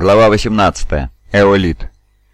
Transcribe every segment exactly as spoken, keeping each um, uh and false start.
Глава восемнадцатая. Эолит.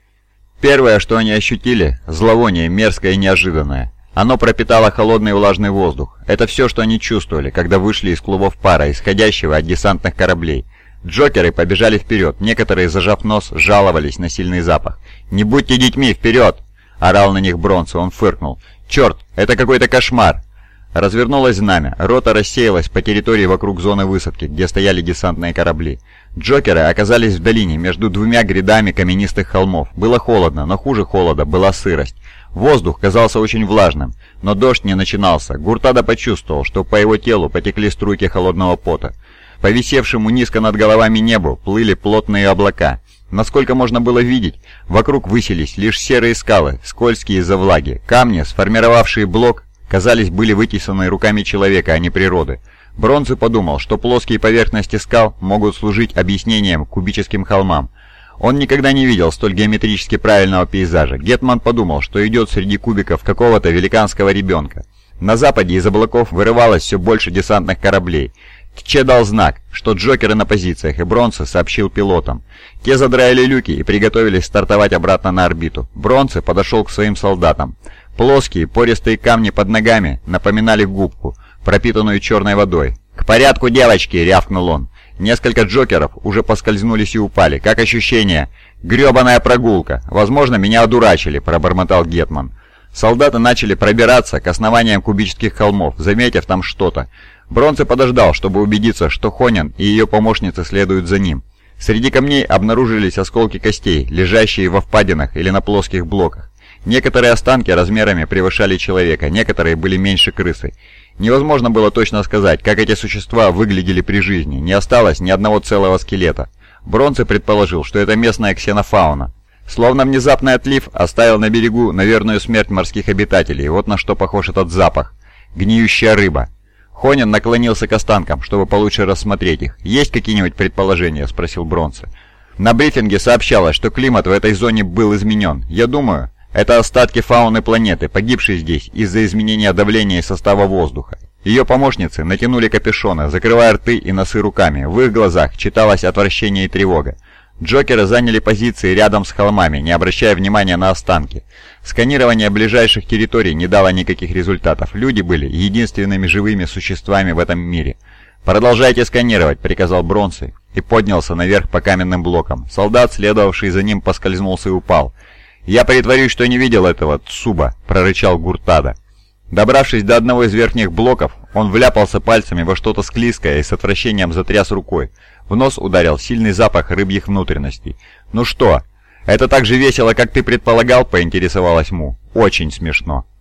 Первое, что они ощутили – зловоние, мерзкое и неожиданное. Оно пропитало холодный и влажный воздух. Это все, что они чувствовали, когда вышли из клубов пара, исходящего от десантных кораблей. Джокеры побежали вперед, некоторые, зажав нос, жаловались на сильный запах. «Не будьте детьми, вперед!» – орал на них Бронце, он фыркнул. «Черт, это какой-то кошмар!» Развернулось знамя, рота рассеялась по территории вокруг зоны высадки, где стояли десантные корабли. Джокеры оказались в долине между двумя грядами каменистых холмов. Было холодно, но хуже холода была сырость. Воздух казался очень влажным, но дождь не начинался. Гуртада почувствовал, что по его телу потекли струйки холодного пота. По висевшему низко над головами небу плыли плотные облака. Насколько можно было видеть, вокруг высились лишь серые скалы, скользкие из-за влаги. Камни, сформировавшие блок, казались, были вытесаны руками человека, а не природы. Бронце подумал, что плоские поверхности скал могут служить объяснением кубическим холмам. Он никогда не видел столь геометрически правильного пейзажа. Гетман подумал, что идет среди кубиков какого-то великанского ребенка. На западе из облаков вырывалось все больше десантных кораблей. Тче дал знак, что Джокеры на позициях, и Бронце сообщил пилотам. Те задраили люки и приготовились стартовать обратно на орбиту. Бронце подошел к своим солдатам. Плоские, пористые камни под ногами напоминали губку, пропитанную черной водой. «К порядку, девочки!» — рявкнул он. Несколько Джокеров уже поскользнулись и упали. «Как ощущение?» «Гребаная прогулка! Возможно, меня одурачили», — пробормотал Гетман. Солдаты начали пробираться к основаниям кубических холмов, заметив там что-то. Бронце подождал, чтобы убедиться, что Хонин и ее помощницы следуют за ним. Среди камней обнаружились осколки костей, лежащие во впадинах или на плоских блоках. Некоторые останки размерами превышали человека, некоторые были меньше крысы. Невозможно было точно сказать, как эти существа выглядели при жизни, не осталось ни одного целого скелета. Бронце предположил, что это местная ксенофауна. Словно внезапный отлив оставил на берегу на верную смерть морских обитателей, вот на что похож этот запах. Гниющая рыба. Хонин наклонился к останкам, чтобы получше рассмотреть их. «Есть какие-нибудь предположения?» – спросил Бронце. На брифинге сообщалось, что климат в этой зоне был изменен. Я думаю, это остатки фауны планеты, погибшей здесь из-за изменения давления и состава воздуха. Ее помощницы натянули капюшоны, закрывая рты и носы руками. В их глазах читалось отвращение и тревога. Джокеры заняли позиции рядом с холмами, не обращая внимания на останки. Сканирование ближайших территорий не дало никаких результатов. Люди были единственными живыми существами в этом мире. «Продолжайте сканировать», — приказал Бронце и поднялся наверх по каменным блокам. Солдат, следовавший за ним, поскользнулся и упал. «Я притворюсь, что не видел этого, Цуба», — прорычал Гуртада. Добравшись до одного из верхних блоков, он вляпался пальцами во что-то склизкое и с отвращением затряс рукой. В нос ударил сильный запах рыбьих внутренностей. «Ну что, это так же весело, как ты предполагал?» — поинтересовалась Му. «Очень смешно».